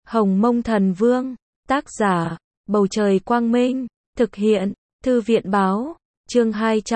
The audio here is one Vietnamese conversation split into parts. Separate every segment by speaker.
Speaker 1: Hồng Mông Thần Vương, tác giả, Bầu Trời Quang Minh, thực hiện, Thư viện Báo, chương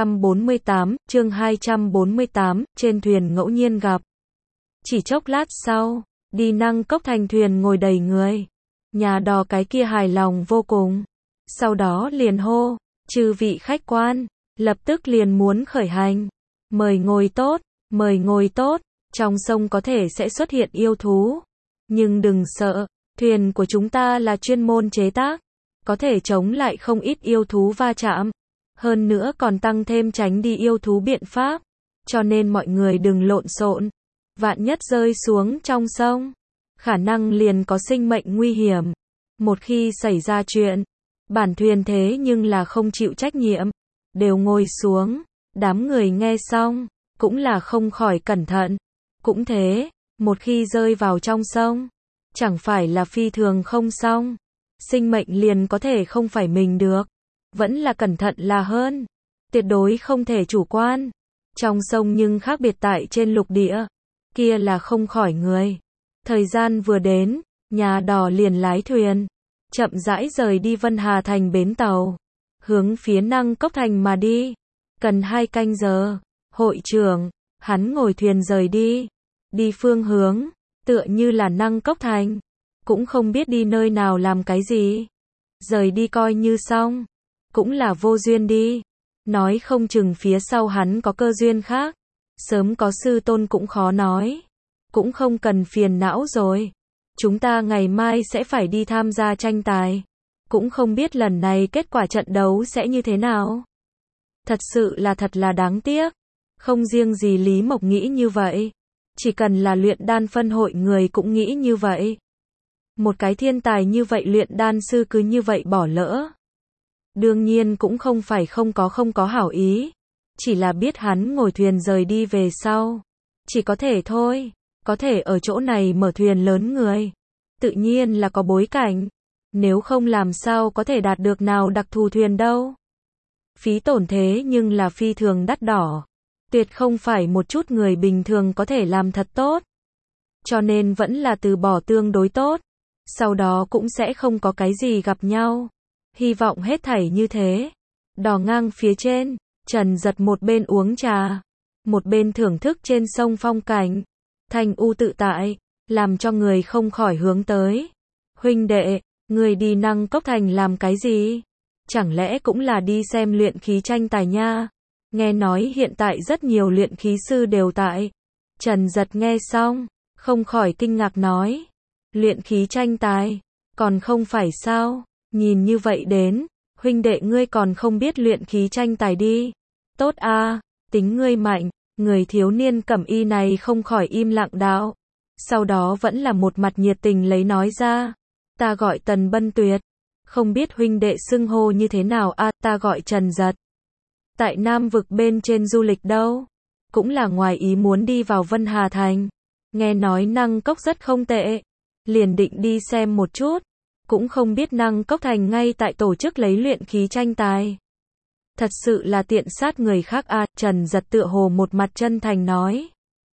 Speaker 1: 248, trên thuyền ngẫu nhiên gặp. Chỉ chốc lát sau, đi Năng Cốc thành thuyền ngồi đầy người. Nhà đò cái kia hài lòng vô cùng. Sau đó liền hô, chư vị khách quan, lập tức liền muốn khởi hành. Mời ngồi tốt, mời ngồi tốt, trong sông có thể sẽ xuất hiện yêu thú. Nhưng đừng sợ, thuyền của chúng ta là chuyên môn chế tác, có thể chống lại không ít yêu thú va chạm. Hơn nữa còn tăng thêm tránh đi yêu thú biện pháp. Cho nên mọi người đừng lộn xộn. Vạn nhất rơi xuống trong sông, khả năng liền có sinh mệnh nguy hiểm. Một khi xảy ra chuyện, bản thuyền thế nhưng là không chịu trách nhiệm. Đều ngồi xuống, đám người nghe xong, cũng là không khỏi cẩn thận. Cũng thế, một khi rơi vào trong sông, chẳng phải là phi thường không xong. Sinh mệnh liền có thể không phải mình được. Vẫn là cẩn thận là hơn. Tuyệt đối không thể chủ quan. Trong sông nhưng khác biệt tại trên lục địa. Kia là không khỏi người. Thời gian vừa đến, nhà đò liền lái thuyền. Chậm rãi rời đi Vân Hà thành bến tàu. Hướng phía Năng Cốc thành mà đi. Cần 2 canh giờ. Hội trưởng, hắn ngồi thuyền rời đi. Đi phương hướng, tựa như là Năng Cốc thành. Cũng không biết đi nơi nào làm cái gì. Rời đi coi như xong. Cũng là vô duyên đi. Nói không chừng phía sau hắn có cơ duyên khác. Sớm có sư tôn cũng khó nói. Cũng không cần phiền não rồi. Chúng ta ngày mai sẽ phải đi tham gia tranh tài. Cũng không biết lần này kết quả trận đấu sẽ như thế nào. Thật là đáng tiếc. Không riêng gì Lý Mộc nghĩ như vậy. Chỉ cần là luyện đan phân hội người cũng nghĩ như vậy. Một cái thiên tài như vậy luyện đan sư cứ như vậy bỏ lỡ. Đương nhiên cũng không phải không có hảo ý. Chỉ là biết hắn ngồi thuyền rời đi về sau. Chỉ có thể thôi. Có thể ở chỗ này mở thuyền lớn người. Tự nhiên là có bối cảnh. Nếu không làm sao có thể đạt được nào đặc thù thuyền đâu. Phí tổn thế nhưng là phi thường đắt đỏ. Tuyệt không phải một chút người bình thường có thể làm thật tốt. Cho nên vẫn là từ bỏ tương đối tốt. Sau đó cũng sẽ không có cái gì gặp nhau. Hy vọng hết thảy như thế. Đò ngang phía trên, Trần Giật một bên uống trà, một bên thưởng thức trên sông phong cảnh. Thanh u tự tại, làm cho người không khỏi hướng tới. Huynh đệ, người đi Năng Cốc thành làm cái gì? Chẳng lẽ cũng là đi xem luyện khí tranh tài nha? Nghe nói hiện tại rất nhiều luyện khí sư đều tại. Trần Giật nghe xong, không khỏi kinh ngạc nói. Luyện khí tranh tài, còn không phải sao? Nhìn như vậy đến, huynh đệ ngươi còn không biết luyện khí tranh tài đi. Tốt a, tính ngươi mạnh. Người thiếu niên cẩm y này không khỏi im lặng đạo. Sau đó vẫn là một mặt nhiệt tình lấy nói ra. Ta gọi Tần Bân Tuyệt. Không biết huynh đệ xưng hô như thế nào a, ta gọi Trần Giật. Tại Nam vực bên trên du lịch đâu. Cũng là ngoài ý muốn đi vào Vân Hà thành. Nghe nói Năng Cốc rất không tệ. Liền định đi xem một chút. Cũng không biết Năng Cốc thành ngay tại tổ chức lấy luyện khí tranh tài. Thật sự là tiện sát người khác a, Trần Giật tựa hồ một mặt chân thành nói.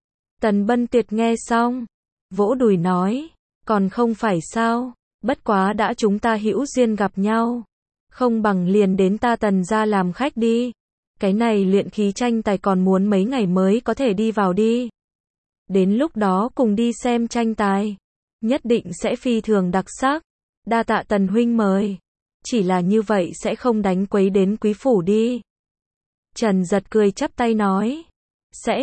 Speaker 1: Tần Bân Tuyệt nghe xong, vỗ đùi nói, còn không phải sao, bất quá đã chúng ta hữu duyên gặp nhau, không bằng liền đến ta Tần gia làm khách đi. Cái này luyện khí tranh tài còn muốn mấy ngày mới có thể đi vào đi. Đến lúc đó cùng đi xem tranh tài, nhất định sẽ phi thường đặc sắc. Đa tạ Tần huynh mời. Chỉ là như vậy sẽ không đánh quấy đến quý phủ đi. Trần Giật cười chắp tay nói. Sẽ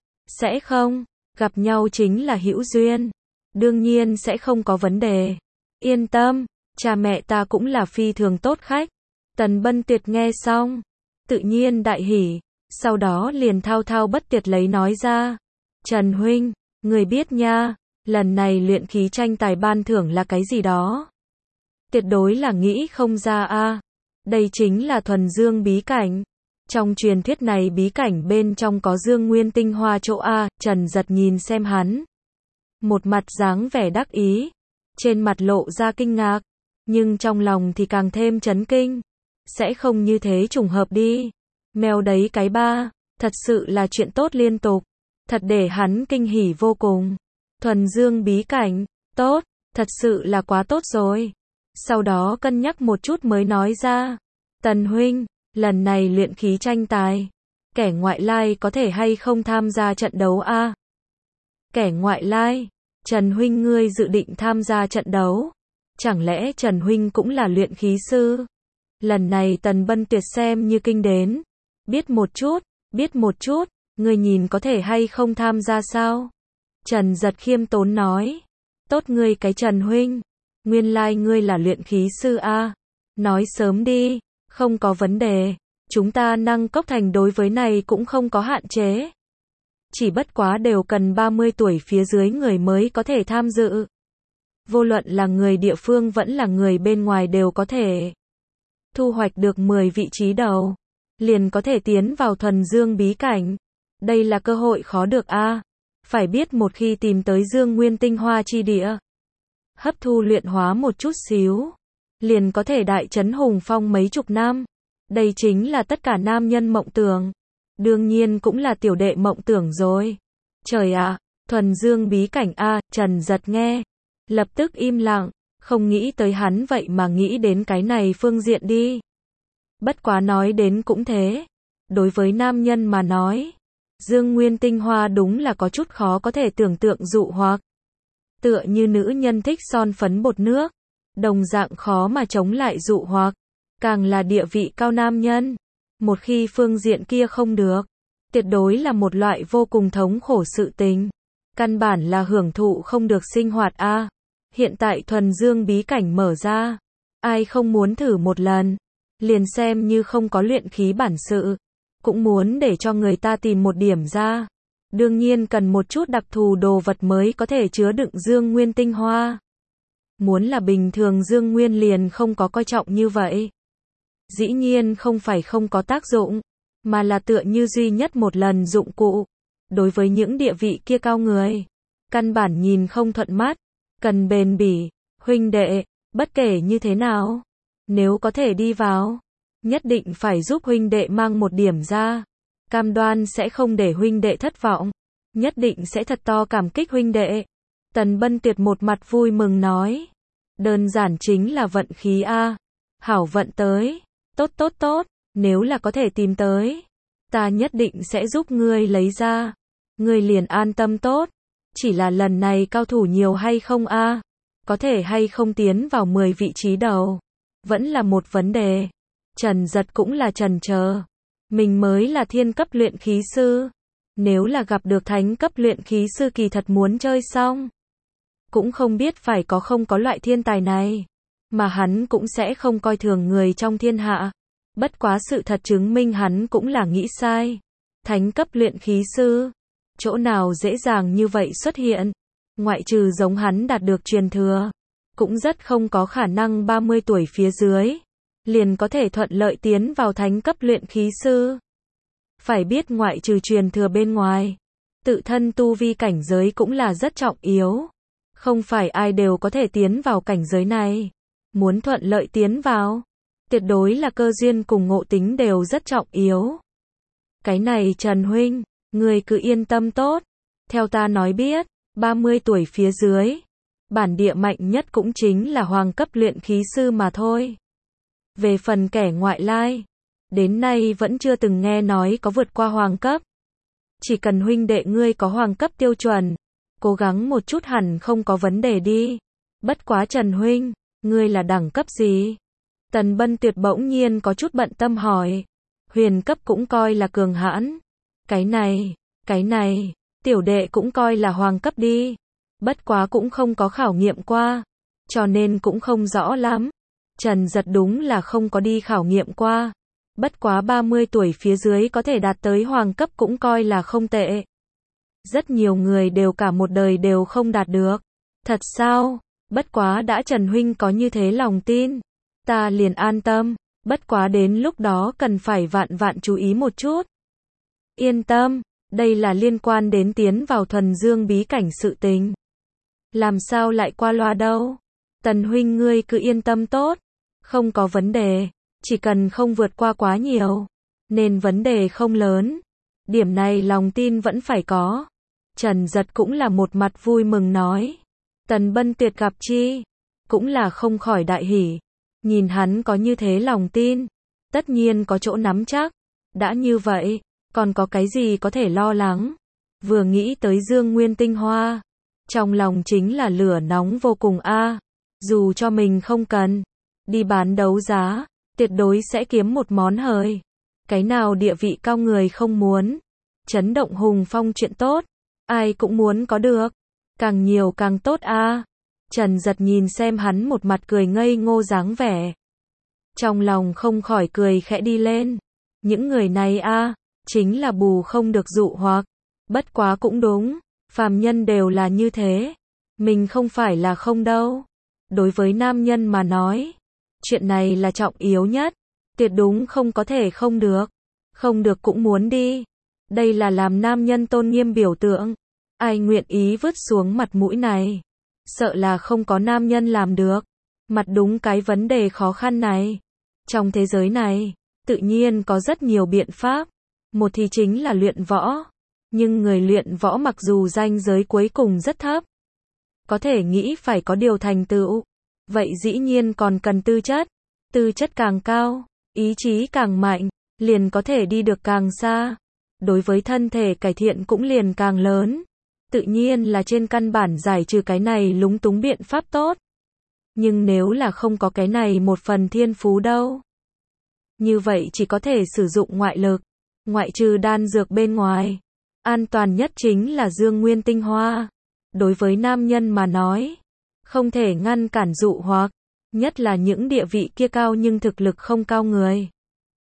Speaker 1: không, gặp nhau chính là hữu duyên. Đương nhiên sẽ không có vấn đề. Yên tâm, cha mẹ ta cũng là phi thường tốt khách. Tần Bân Tuyệt nghe xong, tự nhiên đại hỉ. Sau đó liền thao thao bất tuyệt lấy nói ra. Trần huynh, người biết nha, lần này luyện khí tranh tài ban thưởng là cái gì đó. Tuyệt đối là nghĩ không ra a. Đây chính là thuần dương bí cảnh. Trong truyền thuyết này bí cảnh bên trong có dương nguyên tinh hoa chỗ a. Trần Giật nhìn xem hắn. Một mặt dáng vẻ đắc ý. Trên mặt lộ ra kinh ngạc. Nhưng trong lòng thì càng thêm chấn kinh. Sẽ không như thế trùng hợp đi. Mèo đấy cái ba. Thật sự là chuyện tốt liên tục. Thật để hắn kinh hỉ vô cùng. Thuần dương bí cảnh. Tốt. Thật sự là quá tốt rồi. Sau đó cân nhắc một chút mới nói ra. Tần huynh, lần này luyện khí tranh tài, kẻ ngoại lai có thể hay không tham gia trận đấu a? Kẻ ngoại lai? Trần huynh ngươi dự định tham gia trận đấu? Chẳng lẽ Trần huynh cũng là luyện khí sư? Lần này Tần Bân Tuyệt xem như kinh đến. Biết một chút, ngươi nhìn có thể hay không tham gia sao? Trần Giật khiêm tốn nói. Tốt ngươi cái Trần huynh, nguyên lai ngươi là luyện khí sư a. Nói sớm đi, không có vấn đề, chúng ta Năng Cốc Thành đối với này cũng không có hạn chế. Chỉ bất quá đều cần 30 tuổi phía dưới người mới có thể tham dự. Vô luận là người địa phương vẫn là người bên ngoài đều có thể. Thu hoạch được 10 vị trí đầu, liền có thể tiến vào thuần dương bí cảnh. Đây là cơ hội khó được a. Phải biết một khi tìm tới dương nguyên tinh hoa chi địa, hấp thu luyện hóa một chút xíu, liền có thể đại trấn hùng phong mấy chục năm. Đây chính là tất cả nam nhân mộng tưởng. Đương nhiên cũng là tiểu đệ mộng tưởng rồi. Trời ạ, thuần dương bí cảnh a, Trần Giật nghe, lập tức im lặng, không nghĩ tới hắn vậy mà nghĩ đến cái này phương diện đi. Bất quá nói đến cũng thế, đối với nam nhân mà nói, dương nguyên tinh hoa đúng là có chút khó có thể tưởng tượng dụ hoặc. Tựa như nữ nhân thích son phấn bột nước, đồng dạng khó mà chống lại dụ hoặc. Càng là địa vị cao nam nhân, một khi phương diện kia không được, tuyệt đối là một loại vô cùng thống khổ sự tình. Căn bản là hưởng thụ không được sinh hoạt a. Hiện tại thuần dương bí cảnh mở ra, ai không muốn thử một lần, liền xem như không có luyện khí bản sự, cũng muốn để cho người ta tìm một điểm ra. Đương nhiên cần một chút đặc thù đồ vật mới có thể chứa đựng dương nguyên tinh hoa. Muốn là bình thường dương nguyên liền không có coi trọng như vậy. Dĩ nhiên không phải không có tác dụng, mà là tựa như duy nhất một lần dụng cụ. Đối với những địa vị kia cao người, căn bản nhìn không thuận mắt, cần bền bỉ. Huynh đệ, bất kể như thế nào, nếu có thể đi vào, nhất định phải giúp huynh đệ mang một điểm ra. Cam đoan sẽ không để huynh đệ thất vọng, nhất định sẽ thật to cảm kích huynh đệ. Tần Bân Tuyệt một mặt vui mừng nói. Đơn giản chính là vận khí a. Hảo vận tới. Tốt, nếu là có thể tìm tới, ta nhất định sẽ giúp ngươi lấy ra. Ngươi liền an tâm tốt. Chỉ là lần này cao thủ nhiều hay không a? Có thể hay không tiến vào 10 vị trí đầu, vẫn là một vấn đề. Trần Giật cũng là chần chờ. Mình mới là thiên cấp luyện khí sư. Nếu là gặp được thánh cấp luyện khí sư kỳ thật muốn chơi xong. Cũng không biết phải có không có loại thiên tài này. Mà hắn cũng sẽ không coi thường người trong thiên hạ. Bất quá sự thật chứng minh hắn cũng là nghĩ sai. Thánh cấp luyện khí sư, chỗ nào dễ dàng như vậy xuất hiện. Ngoại trừ giống hắn đạt được truyền thừa, cũng rất không có khả năng 30 tuổi phía dưới liền có thể thuận lợi tiến vào thánh cấp luyện khí sư. Phải biết ngoại trừ truyền thừa bên ngoài, tự thân tu vi cảnh giới cũng là rất trọng yếu. Không phải ai đều có thể tiến vào cảnh giới này. Muốn thuận lợi tiến vào, tuyệt đối là cơ duyên cùng ngộ tính đều rất trọng yếu. Cái này Trần huynh, người cứ yên tâm tốt. Theo ta nói biết, 30 tuổi phía dưới, bản địa mạnh nhất cũng chính là hoàng cấp luyện khí sư mà thôi. Về phần kẻ ngoại lai, đến nay vẫn chưa từng nghe nói có vượt qua hoàng cấp. Chỉ cần huynh đệ ngươi có hoàng cấp tiêu chuẩn, cố gắng một chút hẳn không có vấn đề đi. Bất quá Trần huynh, ngươi là đẳng cấp gì? Tần Bân Tuyệt bỗng nhiên có chút bận tâm hỏi. Huyền cấp cũng coi là cường hãn. Cái này, tiểu đệ cũng coi là hoàng cấp đi. Bất quá cũng không có khảo nghiệm qua, cho nên cũng không rõ lắm. Trần Giật đúng là không có đi khảo nghiệm qua. Bất quá 30 tuổi phía dưới có thể đạt tới hoàng cấp cũng coi là không tệ. Rất nhiều người đều cả một đời đều không đạt được. Thật sao? Bất quá đã Trần huynh có như thế lòng tin, ta liền an tâm. Bất quá đến lúc đó cần phải vạn chú ý một chút. Yên tâm, đây là liên quan đến tiến vào thuần dương bí cảnh sự tình. Làm sao lại qua loa đâu? Tần huynh ngươi cứ yên tâm tốt. Không có vấn đề, chỉ cần không vượt qua quá nhiều, nên vấn đề không lớn. Điểm này lòng tin vẫn phải có. Trần Giật cũng là một mặt vui mừng nói. Tần Bân Tuyệt gặp chi, cũng là không khỏi đại hỉ. Nhìn hắn có như thế lòng tin, tất nhiên có chỗ nắm chắc. Đã như vậy, còn có cái gì có thể lo lắng. Vừa nghĩ tới Dương Nguyên tinh hoa, trong lòng chính là lửa nóng vô cùng a. Dù cho mình không cần đi bán đấu giá, tuyệt đối sẽ kiếm một món hời. Cái nào địa vị cao người không muốn. Chấn động hùng phong chuyện tốt, ai cũng muốn có được. Càng nhiều càng tốt a. Trần Giật nhìn xem hắn một mặt cười ngây ngô dáng vẻ. Trong lòng không khỏi cười khẽ đi lên. Những người này a, chính là bù không được dụ hoặc. Bất quá cũng đúng, phàm nhân đều là như thế. Mình không phải là không đâu. Đối với nam nhân mà nói, chuyện này là trọng yếu nhất. Tuyệt đúng không có thể không được. Không được cũng muốn đi. Đây là làm nam nhân tôn nghiêm biểu tượng. Ai nguyện ý vứt xuống mặt mũi này. Sợ là không có nam nhân làm được. Mặt đúng cái vấn đề khó khăn này. Trong thế giới này, tự nhiên có rất nhiều biện pháp. Một thì chính là luyện võ. Nhưng người luyện võ mặc dù ranh giới cuối cùng rất thấp, có thể nghĩ phải có điều thành tựu. Vậy dĩ nhiên còn cần tư chất. Tư chất càng cao, ý chí càng mạnh, liền có thể đi được càng xa. Đối với thân thể cải thiện cũng liền càng lớn. Tự nhiên là trên căn bản giải trừ cái này lúng túng biện pháp tốt. Nhưng nếu là không có cái này một phần thiên phú đâu, như vậy chỉ có thể sử dụng ngoại lực. Ngoại trừ đan dược bên ngoài, an toàn nhất chính là Dương Nguyên tinh hoa. Đối với nam nhân mà nói, không thể ngăn cản dụ hoặc, nhất là những địa vị kia cao nhưng thực lực không cao người.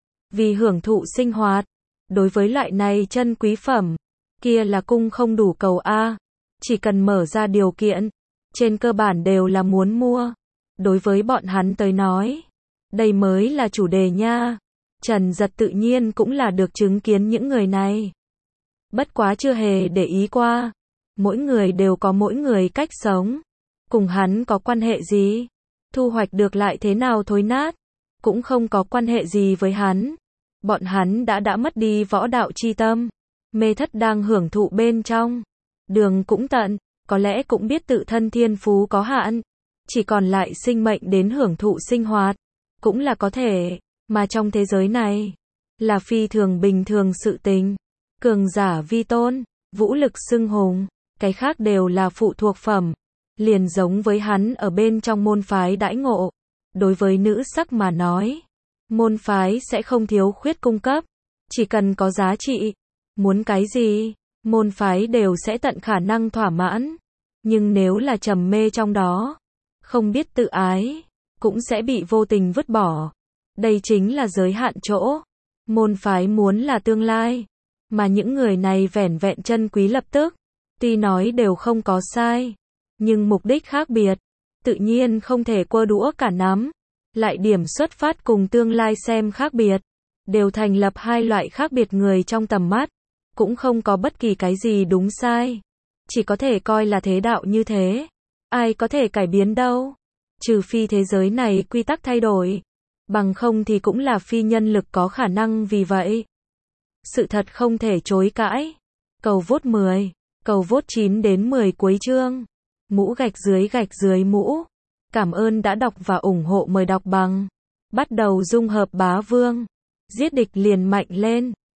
Speaker 1: Vì hưởng thụ sinh hoạt, đối với loại này chân quý phẩm, kia là cung không đủ cầu a. Chỉ cần mở ra điều kiện, trên cơ bản đều là muốn mua. Đối với bọn hắn tới nói, đây mới là chủ đề nha. Trần Giật tự nhiên cũng là được chứng kiến những người này. Bất quá chưa hề để ý qua. Mỗi người đều có mỗi người cách sống. Cùng hắn có quan hệ gì? Thu hoạch được lại thế nào thối nát? Cũng không có quan hệ gì với hắn. Bọn hắn đã mất đi võ đạo chi tâm. Mê thất đang hưởng thụ bên trong. Đường cũng tận, có lẽ cũng biết tự thân thiên phú có hạn. Chỉ còn lại sinh mệnh đến hưởng thụ sinh hoạt. Cũng là có thể, mà trong thế giới này, là phi thường bình thường sự tình. Cường giả vi tôn, vũ lực xưng hùng, cái khác đều là phụ thuộc phẩm. Liền giống với hắn ở bên trong môn phái đãi ngộ. Đối với nữ sắc mà nói, môn phái sẽ không thiếu khuyết cung cấp. Chỉ cần có giá trị, muốn cái gì, môn phái đều sẽ tận khả năng thỏa mãn. Nhưng nếu là trầm mê trong đó, không biết tự ái, cũng sẽ bị vô tình vứt bỏ. Đây chính là giới hạn chỗ. Môn phái muốn là tương lai, mà những người này vẻn vẹn chân quý lập tức. Tuy nói đều không có sai, nhưng mục đích khác biệt, tự nhiên không thể quơ đũa cả nắm. Lại điểm xuất phát cùng tương lai xem khác biệt, đều thành lập hai loại khác biệt người trong tầm mắt. Cũng không có bất kỳ cái gì đúng sai, chỉ có thể coi là thế đạo như thế. Ai có thể cải biến đâu, trừ phi thế giới này quy tắc thay đổi, bằng không thì cũng là phi nhân lực có khả năng. Vì vậy, sự thật không thể chối cãi. Cầu vote 10, cầu vote 9 đến 10 cuối chương. Mũ gạch dưới mũ. Cảm ơn đã đọc và ủng hộ, mời đọc bằng. Bắt đầu dung hợp bá vương. Giết địch liền mạnh lên.